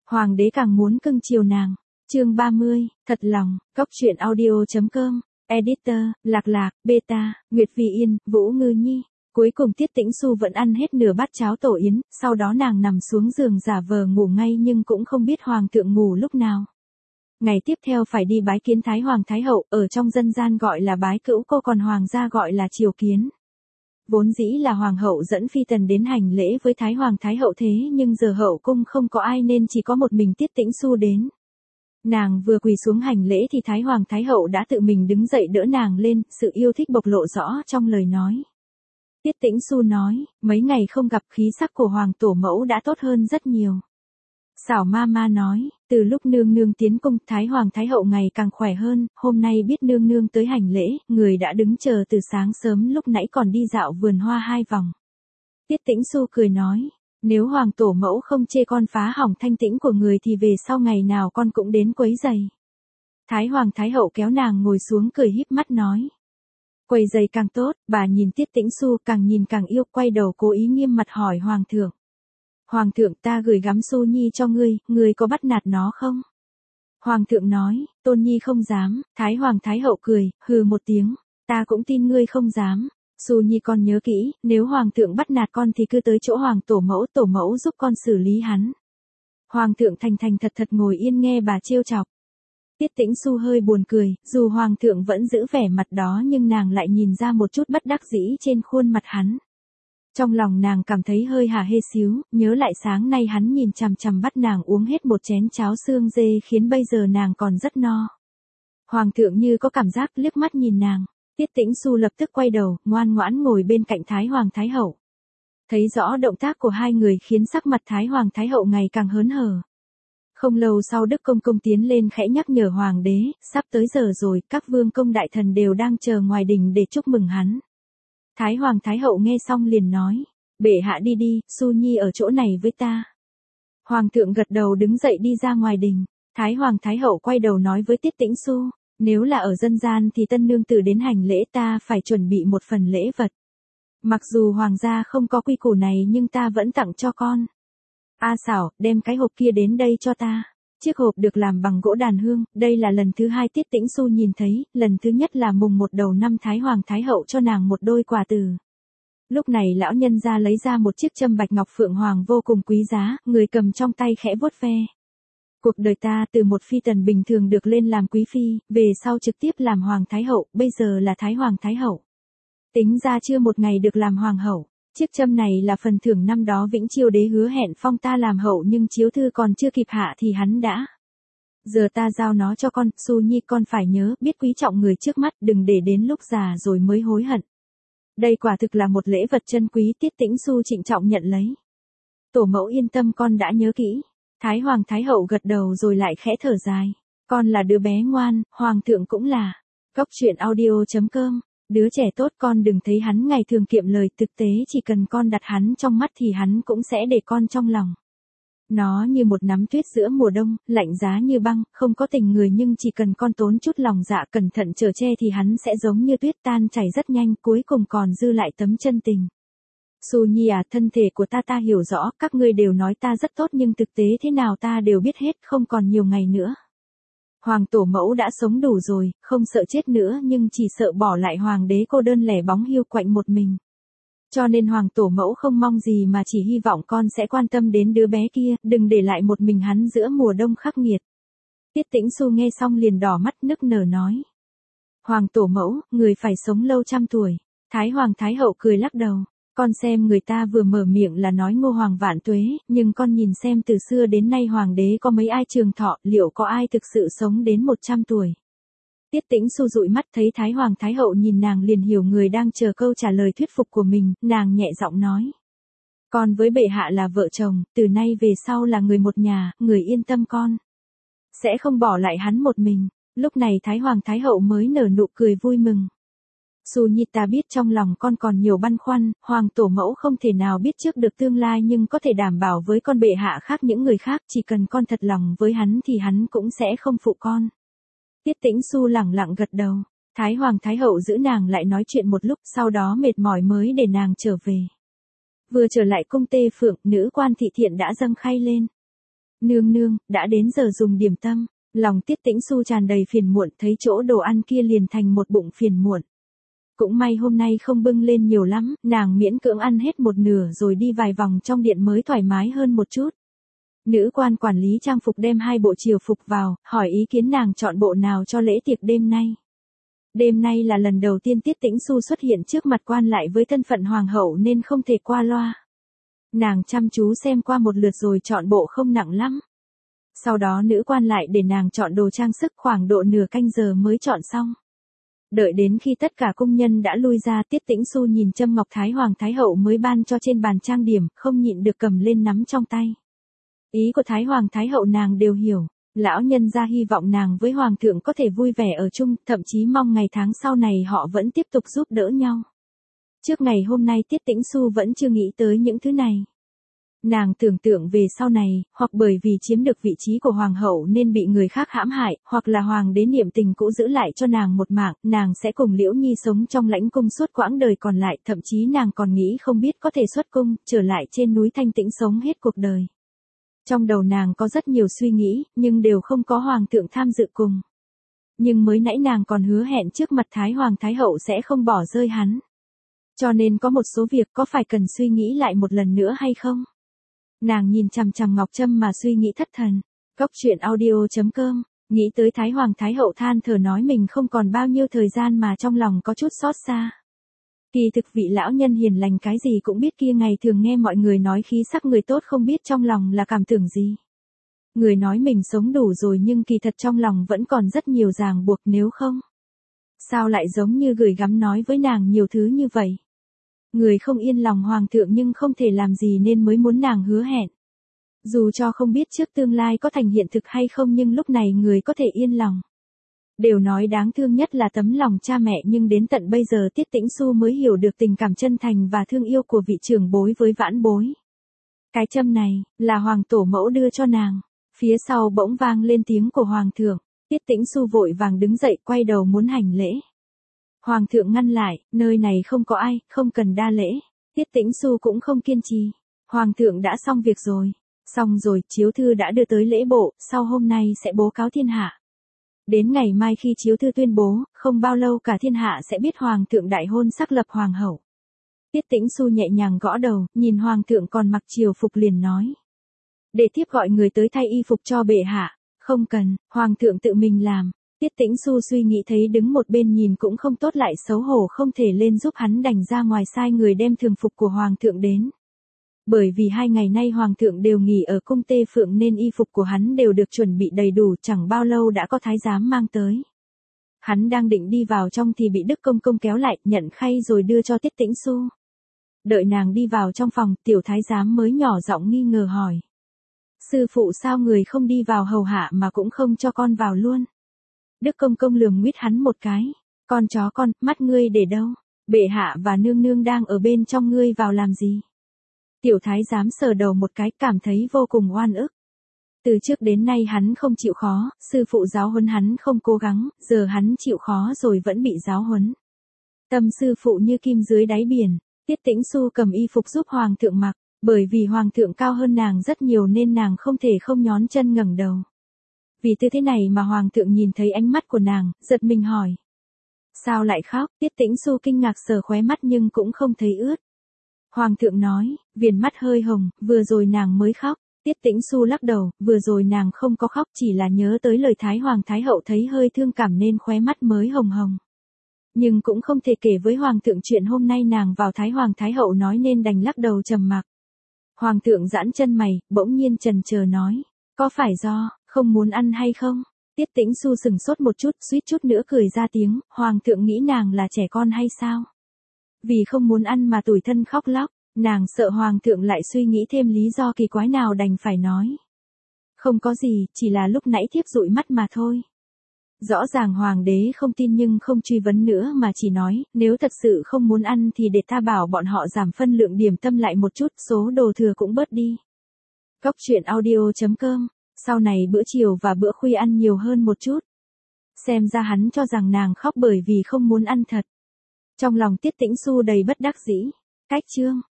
Hoàng đế càng muốn cưng chiều nàng. Chương 30, thật lòng, Cóc Truyện Audio.com, Editor, Lạc Lạc, Beta, Nguyệt Vì Yên, Vũ Ngư Nhi. Cuối cùng Tiết Tĩnh Xu vẫn ăn hết nửa bát cháo tổ yến, sau đó nàng nằm xuống giường giả vờ ngủ ngay nhưng cũng không biết hoàng thượng ngủ lúc nào. Ngày tiếp theo phải đi bái kiến Thái Hoàng Thái Hậu, ở trong dân gian gọi là bái cữu cô, còn hoàng gia gọi là triều kiến. Vốn dĩ là hoàng hậu dẫn phi tần đến hành lễ với Thái Hoàng Thái Hậu, thế nhưng giờ hậu cung không có ai nên chỉ có một mình Tiết Tĩnh Xu đến. Nàng vừa quỳ xuống hành lễ thì Thái Hoàng Thái Hậu đã tự mình đứng dậy đỡ nàng lên, sự yêu thích bộc lộ rõ trong lời nói. Tiết Tĩnh Xu nói, mấy ngày không gặp khí sắc của hoàng tổ mẫu đã tốt hơn rất nhiều. Xảo ma ma nói, từ lúc nương nương tiến cung, Thái Hoàng Thái Hậu ngày càng khỏe hơn, hôm nay biết nương nương tới hành lễ, người đã đứng chờ từ sáng sớm, lúc nãy còn đi dạo vườn hoa 2 vòng. Tiết Tĩnh Xu cười nói, nếu hoàng tổ mẫu không chê con phá hỏng thanh tĩnh của người thì về sau ngày nào con cũng đến quấy giày. Thái Hoàng Thái Hậu kéo nàng ngồi xuống cười híp mắt nói. Quấy giày càng tốt, bà nhìn Tiết Tĩnh Xu càng nhìn càng yêu, quay đầu cố ý nghiêm mặt hỏi hoàng thượng. Hoàng thượng, ta gửi gắm Xu Nhi cho ngươi có bắt nạt nó không? Hoàng thượng nói, Tôn Nhi không dám. Thái Hoàng Thái Hậu cười, hừ một tiếng, ta cũng tin ngươi không dám. Xu Nhi con nhớ kỹ, nếu hoàng thượng bắt nạt con thì cứ tới chỗ hoàng tổ mẫu giúp con xử lý hắn. Hoàng thượng thành thành thật thật ngồi yên nghe bà trêu chọc. Tiết Tĩnh Xu hơi buồn cười, dù hoàng thượng vẫn giữ vẻ mặt đó nhưng nàng lại nhìn ra một chút bất đắc dĩ trên khuôn mặt hắn. Trong lòng nàng cảm thấy hơi hả hê xíu, nhớ lại sáng nay hắn nhìn chằm chằm bắt nàng uống hết một chén cháo xương dê khiến bây giờ nàng còn rất no. Hoàng thượng như có cảm giác liếc mắt nhìn nàng. Tiết Tĩnh Xu lập tức quay đầu, ngoan ngoãn ngồi bên cạnh Thái Hoàng Thái Hậu. Thấy rõ động tác của hai người khiến sắc mặt Thái Hoàng Thái Hậu ngày càng hớn hở. Không lâu sau Đức Công Công tiến lên khẽ nhắc nhở hoàng đế, sắp tới giờ rồi, các vương công đại thần đều đang chờ ngoài đình để chúc mừng hắn. Thái Hoàng Thái Hậu nghe xong liền nói, bệ hạ đi đi, Xu Nhi ở chỗ này với ta. Hoàng thượng gật đầu đứng dậy đi ra ngoài đình. Thái Hoàng Thái Hậu quay đầu nói với Tiết Tĩnh Xu, nếu là ở dân gian thì tân nương tử đến hành lễ ta phải chuẩn bị một phần lễ vật. Mặc dù hoàng gia không có quy củ này nhưng ta vẫn tặng cho con. A Xảo, đem cái hộp kia đến đây cho ta. Chiếc hộp được làm bằng gỗ đàn hương, đây là lần thứ 2 Tiết Tĩnh Xu nhìn thấy, lần thứ nhất là mùng 1 đầu năm Thái Hoàng Thái Hậu cho nàng một đôi quà từ. Lúc này lão nhân gia lấy ra một chiếc châm bạch ngọc phượng hoàng vô cùng quý giá, người cầm trong tay khẽ vuốt ve. Cuộc đời ta từ một phi tần bình thường được lên làm quý phi, về sau trực tiếp làm Hoàng Thái Hậu, bây giờ là Thái Hoàng Thái Hậu. Tính ra chưa một ngày được làm Hoàng hậu. Chiếc châm này là phần thưởng năm đó Vĩnh Chiêu đế hứa hẹn phong ta làm hậu nhưng chiếu thư còn chưa kịp hạ thì hắn đã. Giờ ta giao nó cho con, Xu Nhi con phải nhớ, biết quý trọng người trước mắt, đừng để đến lúc già rồi mới hối hận. Đây quả thực là một lễ vật chân quý. Tiết Tĩnh Xu trịnh trọng nhận lấy. Tổ mẫu yên tâm, con đã nhớ kỹ. Thái Hoàng Thái Hậu gật đầu rồi lại khẽ thở dài. Con là đứa bé ngoan, hoàng thượng cũng là. Cóc Truyện Audio.com. Đứa trẻ tốt, con đừng thấy hắn ngày thường kiệm lời, thực tế chỉ cần con đặt hắn trong mắt thì hắn cũng sẽ để con trong lòng. Nó như một nắm tuyết giữa mùa đông, lạnh giá như băng, không có tình người nhưng chỉ cần con tốn chút lòng dạ cẩn thận chở che thì hắn sẽ giống như tuyết tan chảy rất nhanh, cuối cùng còn dư lại tấm chân tình. Xu Nhi à, thân thể của ta hiểu rõ, các ngươi đều nói ta rất tốt nhưng thực tế thế nào ta đều biết hết, không còn nhiều ngày nữa. Hoàng tổ mẫu đã sống đủ rồi, không sợ chết nữa nhưng chỉ sợ bỏ lại hoàng đế cô đơn lẻ bóng hiu quạnh một mình. Cho nên hoàng tổ mẫu không mong gì mà chỉ hy vọng con sẽ quan tâm đến đứa bé kia, đừng để lại một mình hắn giữa mùa đông khắc nghiệt. Tiết Tĩnh Xu nghe xong liền đỏ mắt nức nở nói. Hoàng tổ mẫu, người phải sống lâu trăm tuổi. Thái Hoàng Thái Hậu cười lắc đầu. Con xem người ta vừa mở miệng là nói ngô hoàng vạn tuế, nhưng con nhìn xem từ xưa đến nay hoàng đế có mấy ai trường thọ, liệu có ai thực sự sống đến 100 tuổi. Tiết Tĩnh Xu dụi mắt thấy Thái Hoàng Thái Hậu nhìn nàng liền hiểu người đang chờ câu trả lời thuyết phục của mình, nàng nhẹ giọng nói. Con với bệ hạ là vợ chồng, từ nay về sau là người một nhà, người yên tâm con. Sẽ không bỏ lại hắn một mình. Lúc này Thái Hoàng Thái Hậu mới nở nụ cười vui mừng. Xu Nhi, ta biết trong lòng con còn nhiều băn khoăn, hoàng tổ mẫu không thể nào biết trước được tương lai nhưng có thể đảm bảo với con bệ hạ khác những người khác, chỉ cần con thật lòng với hắn thì hắn cũng sẽ không phụ con. Tiết Tĩnh Xu lẳng lặng gật đầu. Thái Hoàng Thái Hậu giữ nàng lại nói chuyện một lúc, sau đó mệt mỏi mới để nàng trở về. Vừa trở lại cung Tê Phượng, nữ quan Thị Thiện đã dâng khay lên. Nương nương, đã đến giờ dùng điểm tâm. Lòng Tiết Tĩnh Xu tràn đầy phiền muộn, thấy chỗ đồ ăn kia liền thành một bụng phiền muộn. Cũng may hôm nay không bưng lên nhiều lắm, nàng miễn cưỡng ăn hết một nửa rồi đi vài vòng trong điện mới thoải mái hơn một chút. Nữ quan quản lý trang phục đem 2 bộ triều phục vào, hỏi ý kiến nàng chọn bộ nào cho lễ tiệc đêm nay. Đêm nay là lần đầu tiên Tiết Tĩnh Xu xuất hiện trước mặt quan lại với thân phận hoàng hậu nên không thể qua loa. Nàng chăm chú xem qua một lượt rồi chọn bộ không nặng lắm. Sau đó nữ quan lại để nàng chọn đồ trang sức, khoảng độ nửa canh giờ mới chọn xong. Đợi đến khi tất cả cung nhân đã lui ra, Tiết Tĩnh Xu nhìn châm ngọc Thái Hoàng Thái Hậu mới ban cho trên bàn trang điểm, không nhịn được cầm lên nắm trong tay. Ý của Thái Hoàng Thái Hậu nàng đều hiểu, lão nhân gia hy vọng nàng với Hoàng thượng có thể vui vẻ ở chung, thậm chí mong ngày tháng sau này họ vẫn tiếp tục giúp đỡ nhau. Trước ngày hôm nay Tiết Tĩnh Xu vẫn chưa nghĩ tới những thứ này. Nàng tưởng tượng về sau này, hoặc bởi vì chiếm được vị trí của hoàng hậu nên bị người khác hãm hại, hoặc là hoàng đế niệm tình cũ giữ lại cho nàng một mạng, nàng sẽ cùng Liễu Nhi sống trong lãnh cung suốt quãng đời còn lại, thậm chí nàng còn nghĩ không biết có thể xuất cung, trở lại trên núi thanh tĩnh sống hết cuộc đời. Trong đầu nàng có rất nhiều suy nghĩ, nhưng đều không có hoàng thượng tham dự cùng. Nhưng mới nãy nàng còn hứa hẹn trước mặt Thái Hoàng Thái Hậu sẽ không bỏ rơi hắn. Cho nên có một số việc có phải cần suy nghĩ lại một lần nữa hay không? Nàng nhìn chằm chằm ngọc trâm mà suy nghĩ thất thần. Góc truyện audio.com, nghĩ tới Thái Hoàng Thái Hậu than thở nói mình không còn bao nhiêu thời gian mà trong lòng có chút xót xa. Kỳ thực vị lão nhân hiền lành cái gì cũng biết kia ngày thường nghe mọi người nói khí sắc người tốt không biết trong lòng là cảm tưởng gì. Người nói mình sống đủ rồi nhưng kỳ thật trong lòng vẫn còn rất nhiều ràng buộc, nếu không. Sao lại giống như gửi gắm nói với nàng nhiều thứ như vậy? Người không yên lòng hoàng thượng nhưng không thể làm gì nên mới muốn nàng hứa hẹn. Dù cho không biết trước tương lai có thành hiện thực hay không nhưng lúc này người có thể yên lòng. Đều nói đáng thương nhất là tấm lòng cha mẹ nhưng đến tận bây giờ Tiết Tĩnh Xu mới hiểu được tình cảm chân thành và thương yêu của vị trưởng bối với vãn bối. Cái châm này, là hoàng tổ mẫu đưa cho nàng. Phía sau bỗng vang lên tiếng của hoàng thượng, Tiết Tĩnh Xu vội vàng đứng dậy quay đầu muốn hành lễ. Hoàng thượng ngăn lại, nơi này không có ai, không cần đa lễ. Tiết Tĩnh Xu cũng không kiên trì. Hoàng thượng đã xong việc rồi. Xong rồi, chiếu thư đã đưa tới lễ bộ, sau hôm nay sẽ bố cáo thiên hạ. Đến ngày mai khi chiếu thư tuyên bố, không bao lâu cả thiên hạ sẽ biết hoàng thượng đại hôn xác lập hoàng hậu. Tiết Tĩnh Xu nhẹ nhàng gõ đầu, nhìn hoàng thượng còn mặc triều phục liền nói. Để tiếp gọi người tới thay y phục cho bệ hạ. Không cần, hoàng thượng tự mình làm. Tiết Tĩnh Xu suy nghĩ thấy đứng một bên nhìn cũng không tốt lại xấu hổ không thể lên giúp hắn đành ra ngoài sai người đem thường phục của hoàng thượng đến. Bởi vì 2 ngày nay hoàng thượng đều nghỉ ở cung Tê Phượng nên y phục của hắn đều được chuẩn bị đầy đủ, chẳng bao lâu đã có thái giám mang tới. Hắn đang định đi vào trong thì bị Đức Công Công kéo lại, nhận khay rồi đưa cho Tiết Tĩnh Xu. Đợi nàng đi vào trong phòng, tiểu thái giám mới nhỏ giọng nghi ngờ hỏi. Sư phụ sao người không đi vào hầu hạ mà cũng không cho con vào luôn? Đức Công Công lườm nguyết hắn một cái. Con chó con, mắt ngươi để đâu? Bệ hạ và nương nương đang ở bên trong, ngươi vào làm gì? Tiểu thái giám sờ đầu một cái, cảm thấy vô cùng oan ức. Từ trước đến nay hắn không chịu khó, sư phụ giáo huấn hắn không cố gắng, giờ hắn chịu khó rồi vẫn bị giáo huấn. Tâm sư phụ như kim dưới đáy biển. Tiết Tĩnh Xu cầm y phục giúp hoàng thượng mặc, bởi vì hoàng thượng cao hơn nàng rất nhiều nên nàng không thể không nhón chân ngẩng đầu. Vì tư thế này mà hoàng thượng nhìn thấy ánh mắt của nàng, giật mình hỏi. Sao lại khóc? Tiết Tĩnh Xu kinh ngạc sờ khóe mắt nhưng cũng không thấy ướt. Hoàng thượng nói, viền mắt hơi hồng, vừa rồi nàng mới khóc. Tiết Tĩnh Xu lắc đầu, vừa rồi nàng không có khóc, chỉ là nhớ tới lời Thái Hoàng Thái Hậu thấy hơi thương cảm nên khóe mắt mới hồng hồng. Nhưng cũng không thể kể với hoàng thượng chuyện hôm nay nàng vào Thái Hoàng Thái Hậu nói nên đành lắc đầu trầm mặc. Hoàng thượng giãn chân mày, bỗng nhiên chần chờ nói, có phải do không muốn ăn hay không? Tiết Tĩnh Xu sừng sốt một chút, suýt chút nữa cười ra tiếng, hoàng thượng nghĩ nàng là trẻ con hay sao? Vì không muốn ăn mà tủi thân khóc lóc, nàng sợ hoàng thượng lại suy nghĩ thêm lý do kỳ quái nào đành phải nói. Không có gì, chỉ là lúc nãy thiếp dụi mắt mà thôi. Rõ ràng hoàng đế không tin nhưng không truy vấn nữa mà chỉ nói, nếu thật sự không muốn ăn thì để ta bảo bọn họ giảm phân lượng điểm tâm lại một chút, số đồ thừa cũng bớt đi. Góc truyện audio.com, sau này bữa chiều và bữa khuya ăn nhiều hơn một chút. Xem ra hắn cho rằng nàng khóc bởi vì không muốn ăn thật. Trong lòng Tiết Tĩnh Xu đầy bất đắc dĩ. Cách chương